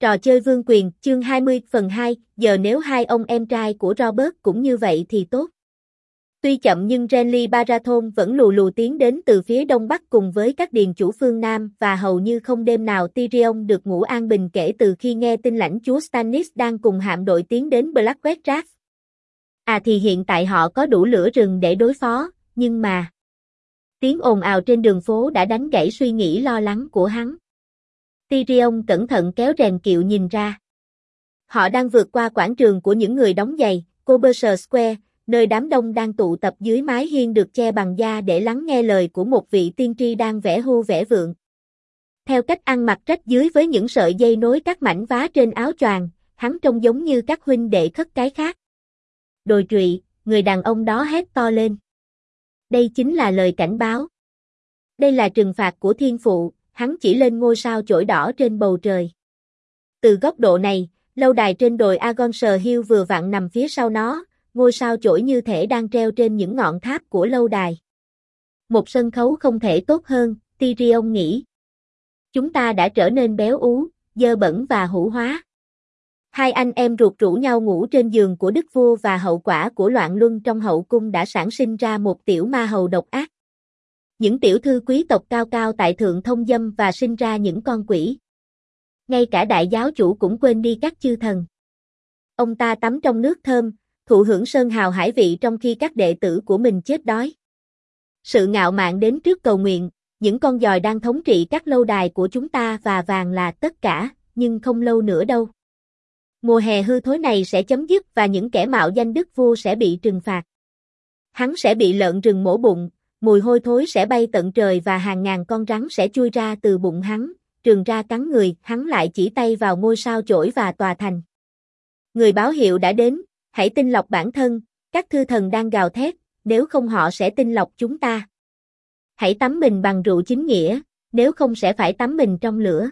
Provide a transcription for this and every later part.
Trò chơi vương quyền, chương 20/2, giờ nếu hai ông em trai của Robert cũng như vậy thì tốt. Tuy chậm nhưng Renly Baratheon vẫn lù lù tiến đến từ phía đông bắc cùng với các điền chủ phương Nam và hầu như không đêm nào Tyrion được ngủ an bình kể từ khi nghe tin lãnh chúa Stannis đang cùng hạm đội tiến đến Blackwater Draft. Thì hiện tại họ có đủ lửa rừng để đối phó, nhưng mà... Tiếng ồn ào trên đường phố đã đánh gãy suy nghĩ lo lắng của hắn. Tyrion cẩn thận kéo rèm kiệu nhìn ra. Họ đang vượt qua quảng trường của những người đóng giày, Coburger Square, nơi đám đông đang tụ tập dưới mái hiên được che bằng da để lắng nghe lời của một vị tiên tri đang vẽ hưu vẽ vượng. Theo cách ăn mặc rách dưới với những sợi dây nối các mảnh vá trên áo choàng, hắn trông giống như các huynh đệ khất cái khác. Đồi trụy, người đàn ông đó hét to lên. Đây chính là lời cảnh báo. Đây là trừng phạt của thiên phụ, hắn chỉ lên ngôi sao chổi đỏ trên bầu trời. Từ góc độ này, lâu đài trên đồi Argonshire Hill vừa vặn nằm phía sau nó, ngôi sao chổi như thể đang treo trên những ngọn tháp của lâu đài. Một sân khấu không thể tốt hơn, Tyrion nghĩ. Chúng ta đã trở nên béo ú, dơ bẩn và hủ hóa. Hai anh em ruột rủ nhau ngủ trên giường của đức vua và hậu quả của loạn luân trong hậu cung đã sản sinh ra một tiểu ma hầu độc ác. Những tiểu thư quý tộc cao cao tại thượng thông dâm và sinh ra những con quỷ. Ngay cả đại giáo chủ cũng quên đi các chư thần. Ông ta tắm trong nước thơm, thụ hưởng sơn hào hải vị trong khi các đệ tử của mình chết đói. Sự ngạo mạn đến trước cầu nguyện, những con giòi đang thống trị các lâu đài của chúng ta và vàng là tất cả, nhưng không lâu nữa đâu. Mùa hè hư thối này sẽ chấm dứt và những kẻ mạo danh đức vua sẽ bị trừng phạt. Hắn sẽ bị lợn rừng mổ bụng, mùi hôi thối sẽ bay tận trời và hàng ngàn con rắn sẽ chui ra từ bụng hắn, trường ra cắn người, hắn lại chỉ tay vào ngôi sao chổi và tòa thành. Người báo hiệu đã đến, hãy tinh lọc bản thân, các thư thần đang gào thét, nếu không họ sẽ tinh lọc chúng ta. Hãy tắm mình bằng rượu chính nghĩa, nếu không sẽ phải tắm mình trong lửa.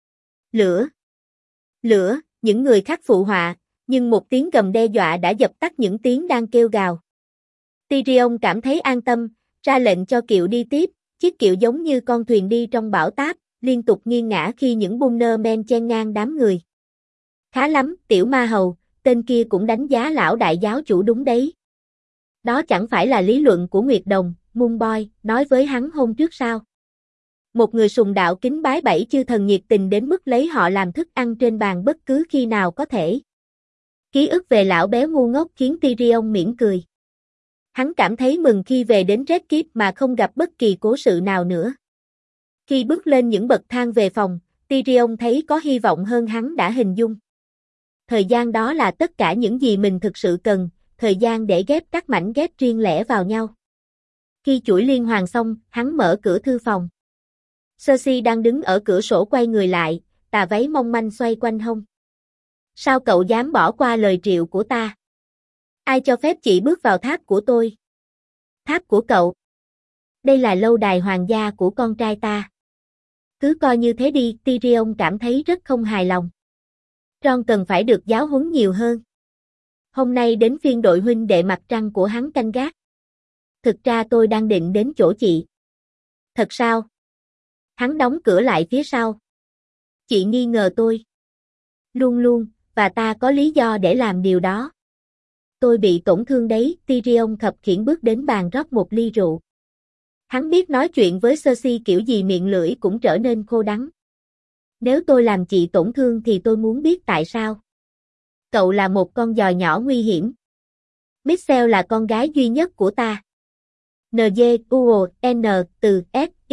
Lửa! Lửa! Những người khác phụ họa, nhưng một tiếng gầm đe dọa đã dập tắt những tiếng đang kêu gào. Tyrion cảm thấy an tâm, ra lệnh cho kiệu đi tiếp, chiếc kiệu giống như con thuyền đi trong bão táp, liên tục nghiêng ngã khi những bunner men chen ngang đám người. Khá lắm, tiểu ma hầu, tên kia cũng đánh giá lão đại giáo chủ đúng đấy. Đó chẳng phải là lý luận của Nguyệt Đồng, Moonboy, nói với hắn hôm trước sao. Một người sùng đạo kính bái bảy chư thần nhiệt tình đến mức lấy họ làm thức ăn trên bàn bất cứ khi nào có thể. Ký ức về lão béo ngu ngốc khiến Tyrion mỉm cười. Hắn cảm thấy mừng khi về đến Red Keep mà không gặp bất kỳ cố sự nào nữa. Khi bước lên những bậc thang về phòng, Tyrion thấy có hy vọng hơn hắn đã hình dung. Thời gian đó là tất cả những gì mình thực sự cần, thời gian để ghép các mảnh ghép riêng lẻ vào nhau. Khi chuỗi liên hoàn xong, hắn mở cửa thư phòng. Cersei đang đứng ở cửa sổ quay người lại, tà váy mong manh xoay quanh hông. Sao cậu dám bỏ qua lời triệu của ta? Ai cho phép chị bước vào tháp của tôi? Tháp của cậu? Đây là lâu đài hoàng gia của con trai ta. Cứ coi như thế đi, Tyrion cảm thấy rất không hài lòng. Ron cần phải được giáo huấn nhiều hơn. Hôm nay đến phiên đội huynh đệ mặt trăng của hắn canh gác. Thực ra tôi đang định đến chỗ chị. Thật sao? Hắn đóng cửa lại phía sau. Chị nghi ngờ tôi. Luôn luôn, và ta có lý do để làm điều đó. Tôi bị tổn thương đấy, Tyrion khập khiễng bước đến bàn rót một ly rượu. Hắn biết nói chuyện với Cersei kiểu gì miệng lưỡi cũng trở nên khô đắng. Nếu tôi làm chị tổn thương thì tôi muốn biết tại sao. Cậu là một con giòi nhỏ nguy hiểm. Mixel là con gái duy nhất của ta. N-G-U-O-N từ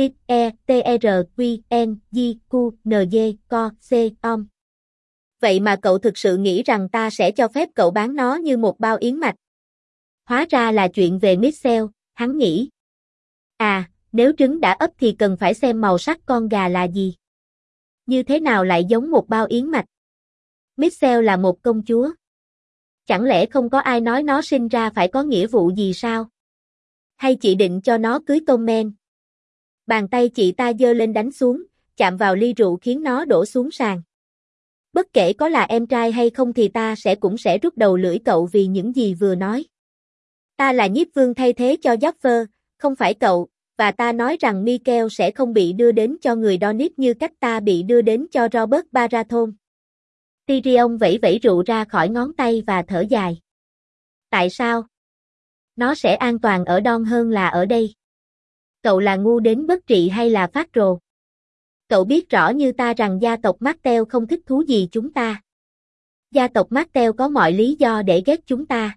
S-I-T-E-R-Q-N-G-Q-N-G-Co-C-O-M. Vậy mà cậu thực sự nghĩ rằng ta sẽ cho phép cậu bán nó như một bao yến mạch. Hóa ra là chuyện về Mixel, hắn nghĩ. Nếu trứng đã ấp thì cần phải xem màu sắc con gà là gì. Như thế nào lại giống một bao yến mạch? Mixel là một công chúa. Chẳng lẽ không có ai nói nó sinh ra phải có nghĩa vụ gì sao? Hay chị định cho nó cưới tôm men? Bàn tay chị ta giơ lên đánh xuống, chạm vào ly rượu khiến nó đổ xuống sàn. Bất kể có là em trai hay không thì ta cũng sẽ rút đầu lưỡi cậu vì những gì vừa nói. Ta là nhiếp vương thay thế cho Joffrey, không phải cậu, và ta nói rằng Mycelle sẽ không bị đưa đến cho người Dornish như cách ta bị đưa đến cho Robert Baratheon. Tyrion vẫy vẫy rượu ra khỏi ngón tay và thở dài. Tại sao? Nó sẽ an toàn ở Don hơn là ở đây. Cậu là ngu đến bất trị hay là phát rồ? Cậu biết rõ như ta rằng gia tộc Martell không thích thú gì chúng ta. Gia tộc Martell có mọi lý do để ghét chúng ta.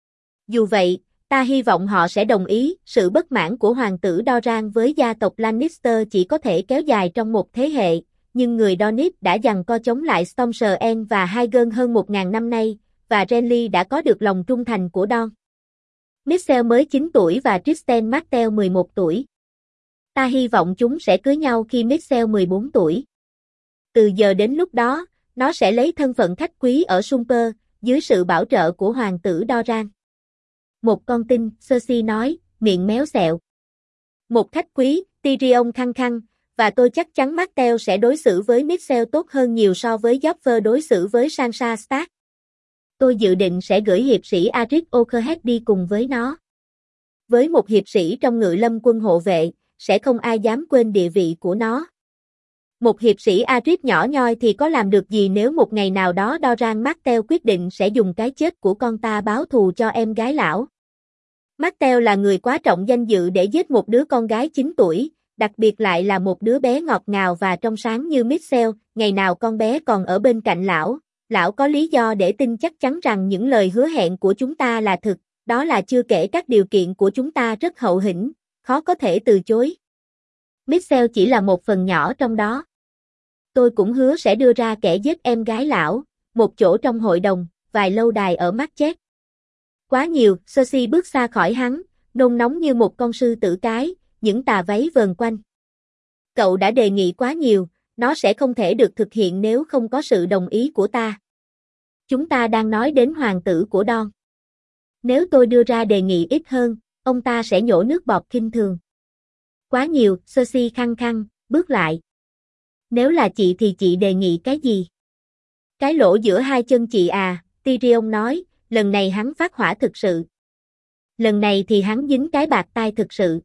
Dù vậy, ta hy vọng họ sẽ đồng ý, sự bất mãn của hoàng tử Doran với gia tộc Lannister chỉ có thể kéo dài trong một thế hệ, nhưng người Dornish đã giằng co chống lại Storm's End và Hygern hơn 1.000 năm nay, và Renly đã có được lòng trung thành của Don. Mixel mới 9 tuổi và Tristan Martell 11 tuổi. Ta hy vọng chúng sẽ cưới nhau khi Mixel 14 tuổi. Từ giờ đến lúc đó, nó sẽ lấy thân phận khách quý ở Sumper, dưới sự bảo trợ của hoàng tử Doran. Một con tin, Cersei nói, miệng méo xẹo. Một khách quý, Tyrion khăng khăng, và tôi chắc chắn Martell sẽ đối xử với Mixel tốt hơn nhiều so với Joffrey đối xử với Sansa Stark. Tôi dự định sẽ gửi hiệp sĩ Aeric Oakerhead đi cùng với nó. Với một hiệp sĩ trong ngự lâm quân hộ vệ, sẽ không ai dám quên địa vị của nó. Một hiệp sĩ Aeric nhỏ nhoi thì có làm được gì nếu một ngày nào đó Doran Martell quyết định sẽ dùng cái chết của con ta báo thù cho em gái lão. Martell là người quá trọng danh dự để giết một đứa con gái 9 tuổi, đặc biệt lại là một đứa bé ngọt ngào và trong sáng như Mixel. Ngày nào con bé còn ở bên cạnh lão có lý do để tin chắc chắn rằng những lời hứa hẹn của chúng ta là thực, đó là chưa kể các điều kiện của chúng ta rất hậu hĩnh, khó có thể từ chối. Mixel chỉ là một phần nhỏ trong đó. Tôi cũng hứa sẽ đưa ra kẻ giết em gái lão, một chỗ trong hội đồng, vài lâu đài ở Marquette. Quá nhiều, Cersei bước xa khỏi hắn, nôn nóng như một con sư tử cái, những tà váy vờn quanh. Cậu đã đề nghị quá nhiều, nó sẽ không thể được thực hiện nếu không có sự đồng ý của ta. Chúng ta đang nói đến hoàng tử của Don. Nếu tôi đưa ra đề nghị ít hơn, ông ta sẽ nhổ nước bọt khinh thường. Quá nhiều, Cersei khăng khăng, bước lại. Nếu là chị thì chị đề nghị cái gì? Cái lỗ giữa hai chân chị à, Tyrion nói, lần này hắn phát hỏa thực sự. Lần này thì hắn dính cái bạt tai thực sự.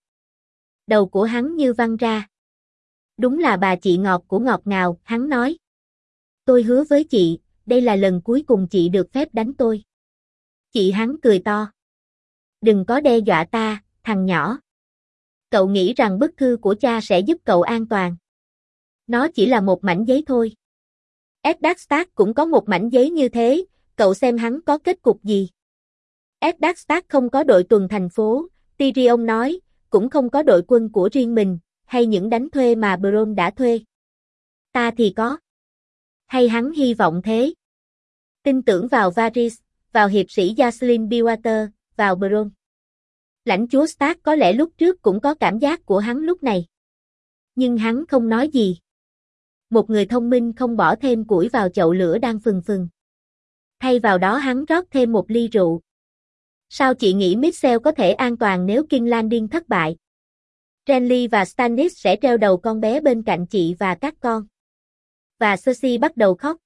Đầu của hắn như văng ra. Đúng là bà chị ngọt của ngọt ngào, hắn nói. Tôi hứa với chị, đây là lần cuối cùng chị được phép đánh tôi. Chị hắn cười to. Đừng có đe dọa ta, thằng nhỏ. Cậu nghĩ rằng bức thư của cha sẽ giúp cậu an toàn. Nó chỉ là một mảnh giấy thôi. Eddard Stark cũng có một mảnh giấy như thế, cậu xem hắn có kết cục gì. Eddard Stark không có đội tuần thành phố, Tyrion nói, cũng không có đội quân của riêng mình, hay những đánh thuê mà Bronn đã thuê. Ta thì có. Hay hắn hy vọng thế. Tin tưởng vào Varys, vào hiệp sĩ Jacelyn Bywater, vào Bronn. Lãnh chúa Stark có lẽ lúc trước cũng có cảm giác của hắn lúc này. Nhưng hắn không nói gì. Một người thông minh không bỏ thêm củi vào chậu lửa đang phừng phừng. Thay vào đó hắn rót thêm một ly rượu. Sao chị nghĩ Mixel có thể an toàn nếu King's Landing thất bại? Renly và Stannis sẽ treo đầu con bé bên cạnh chị và các con. Và Cersei bắt đầu khóc.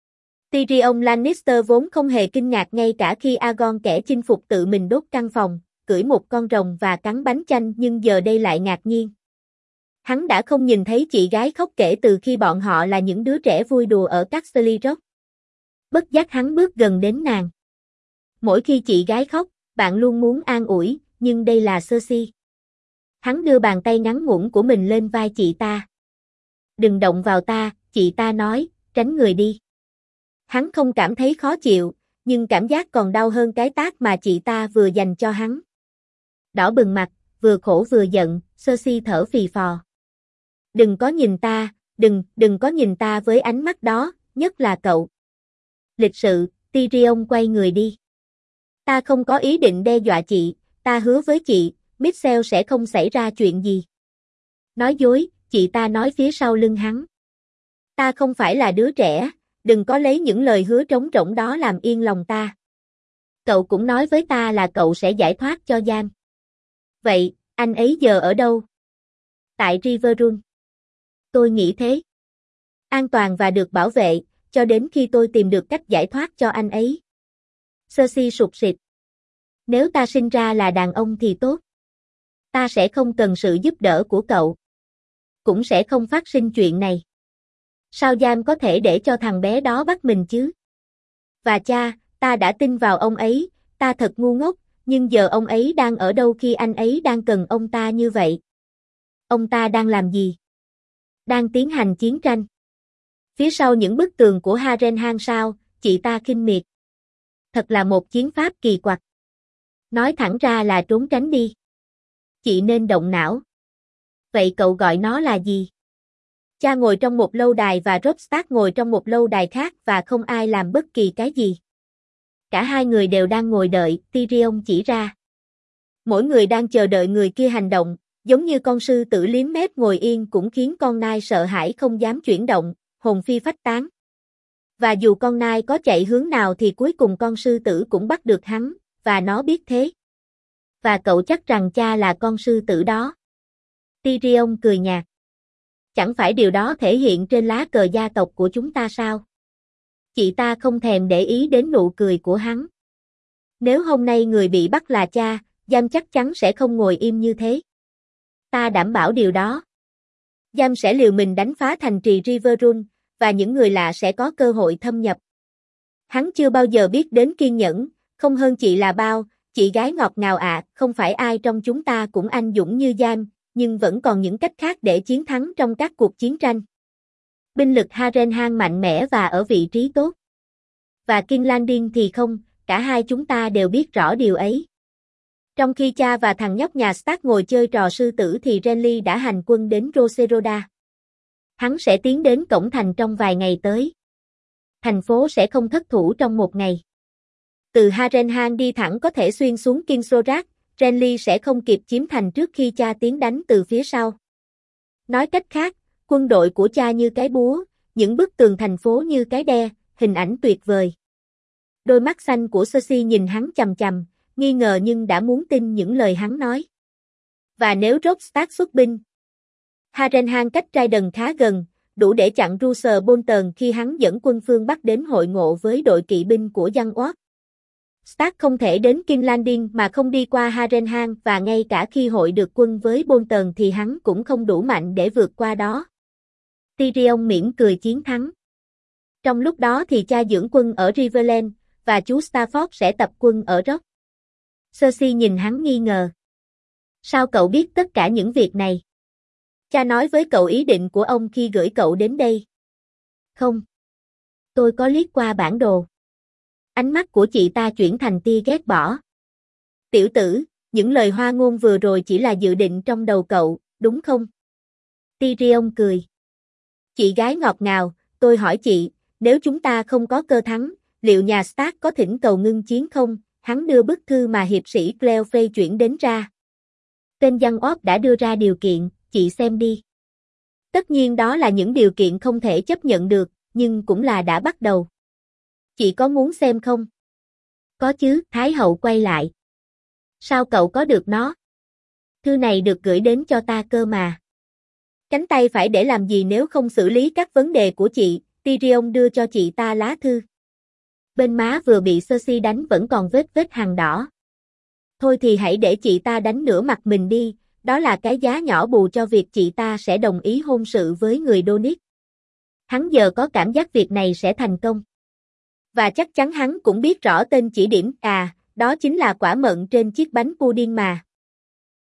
Tyrion Lannister vốn không hề kinh ngạc ngay cả khi Aegon kẻ chinh phục tự mình đốt căn phòng, cưỡi một con rồng và cắn bánh chanh, nhưng giờ đây lại ngạc nhiên. Hắn đã không nhìn thấy chị gái khóc kể từ khi bọn họ là những đứa trẻ vui đùa ở Casterly Rock. Bất giác hắn bước gần đến nàng. Mỗi khi chị gái khóc, bạn luôn muốn an ủi, nhưng đây là Cersei. Hắn đưa bàn tay ngắn ngủn của mình lên vai chị ta. Đừng động vào ta, chị ta nói, tránh người đi. Hắn không cảm thấy khó chịu, nhưng cảm giác còn đau hơn cái tát mà chị ta vừa dành cho hắn. Đỏ bừng mặt, vừa khổ vừa giận, Cersei thở phì phò. Đừng có nhìn ta, đừng có nhìn ta với ánh mắt đó, nhất là cậu. Lịch sự, Tyrion quay người đi. Ta không có ý định đe dọa chị, ta hứa với chị, Mixel sẽ không xảy ra chuyện gì. Nói dối, chị ta nói phía sau lưng hắn. Ta không phải là đứa trẻ, đừng có lấy những lời hứa trống rỗng đó làm yên lòng ta. Cậu cũng nói với ta là cậu sẽ giải thoát cho Giam. Vậy, anh ấy giờ ở đâu? Tại Riverrun. Tôi nghĩ thế. An toàn và được bảo vệ, cho đến khi tôi tìm được cách giải thoát cho anh ấy. Cersei sụt sịt. Nếu ta sinh ra là đàn ông thì tốt. Ta sẽ không cần sự giúp đỡ của cậu. Cũng sẽ không phát sinh chuyện này. Sao Giam có thể để cho thằng bé đó bắt mình chứ? Và cha, ta đã tin vào ông ấy, ta thật ngu ngốc, nhưng giờ ông ấy đang ở đâu khi anh ấy đang cần ông ta như vậy? Ông ta đang làm gì? Đang tiến hành chiến tranh. Phía sau những bức tường của Harrenhal sao, chị ta khinh miệt. Thật là một chiến pháp kỳ quặc. Nói thẳng ra là trốn tránh đi. Chị nên động não. Vậy cậu gọi nó là gì? Cha ngồi trong một lâu đài và Robb Stark ngồi trong một lâu đài khác và không ai làm bất kỳ cái gì. Cả hai người đều đang ngồi đợi, Tyrion chỉ ra. Mỗi người đang chờ đợi người kia hành động, giống như con sư tử liếm mép ngồi yên cũng khiến con nai sợ hãi không dám chuyển động, hồn phi phách tán. Và dù con nai có chạy hướng nào thì cuối cùng con sư tử cũng bắt được hắn, và nó biết thế. Và cậu chắc rằng cha là con sư tử đó. Tyrion cười nhạt. Chẳng phải điều đó thể hiện trên lá cờ gia tộc của chúng ta sao? Chị ta không thèm để ý đến nụ cười của hắn. Nếu hôm nay người bị bắt là cha, Giam chắc chắn sẽ không ngồi im như thế. Ta đảm bảo điều đó. Giam sẽ liều mình đánh phá thành trì Riverrun, và những người lạ sẽ có cơ hội thâm nhập. Hắn chưa bao giờ biết đến kiên nhẫn, không hơn chị là bao, chị gái ngọt ngào ạ, không phải ai trong chúng ta cũng anh dũng như Giam, nhưng vẫn còn những cách khác để chiến thắng trong các cuộc chiến tranh. Binh lực Harrenhal mạnh mẽ và ở vị trí tốt. Và King's Landing thì không, cả hai chúng ta đều biết rõ điều ấy. Trong khi cha và thằng nhóc nhà Stark ngồi chơi trò sư tử thì Renly đã hành quân đến Roseroda. Hắn sẽ tiến đến cổng thành trong vài ngày tới. Thành phố sẽ không thất thủ trong một ngày. Từ Harrenhal đi thẳng có thể xuyên xuống Kingsroad, Renly sẽ không kịp chiếm thành trước khi cha tiến đánh từ phía sau. Nói cách khác, quân đội của cha như cái búa, những bức tường thành phố như cái đe, hình ảnh tuyệt vời. Đôi mắt xanh của Cersei nhìn hắn chằm chằm, nghi ngờ nhưng đã muốn tin những lời hắn nói. Và nếu Robb Stark xuất binh, Harrenhal cách Trident khá gần, đủ để chặn Roose Bolton khi hắn dẫn quân phương Bắc đến hội ngộ với đội kỵ binh của Young Ward. Stark không thể đến King's Landing mà không đi qua Harrenhal và ngay cả khi hội được quân với Bolton thì hắn cũng không đủ mạnh để vượt qua đó. Tyrion mỉm cười chiến thắng. Trong lúc đó thì cha dưỡng quân ở Riverland, và chú Stafford sẽ tập quân ở Rock. Cersei nhìn hắn nghi ngờ. Sao cậu biết tất cả những việc này? Cha nói với cậu ý định của ông khi gửi cậu đến đây. Không. Tôi có liếc qua bản đồ. Ánh mắt của chị ta chuyển thành tia ghét bỏ. Tiểu tử, những lời hoa ngôn vừa rồi chỉ là dự định trong đầu cậu, đúng không? Tyrion cười. Chị gái ngọt ngào, tôi hỏi chị, nếu chúng ta không có cơ thắng, liệu nhà Stark có thỉnh cầu ngưng chiến không? Hắn đưa bức thư mà hiệp sĩ Cleo phê chuyển đến ra. Tên Young Ward đã đưa ra điều kiện, chị xem đi. Tất nhiên đó là những điều kiện không thể chấp nhận được, nhưng cũng là đã bắt đầu. Chị có muốn xem không? Có chứ, Thái hậu quay lại. Sao cậu có được nó? Thư này được gửi đến cho ta cơ mà. Cánh tay phải để làm gì nếu không xử lý các vấn đề của chị? Tyrion đưa cho chị ta lá thư. Bên má vừa bị Cersei đánh vẫn còn vết hằn đỏ. Thôi thì hãy để chị ta đánh nửa mặt mình đi, đó là cái giá nhỏ bù cho việc chị ta sẽ đồng ý hôn sự với người Donit. Hắn giờ có cảm giác việc này sẽ thành công. Và chắc chắn hắn cũng biết rõ tên chỉ điểm, đó chính là quả mận trên chiếc bánh pudding mà.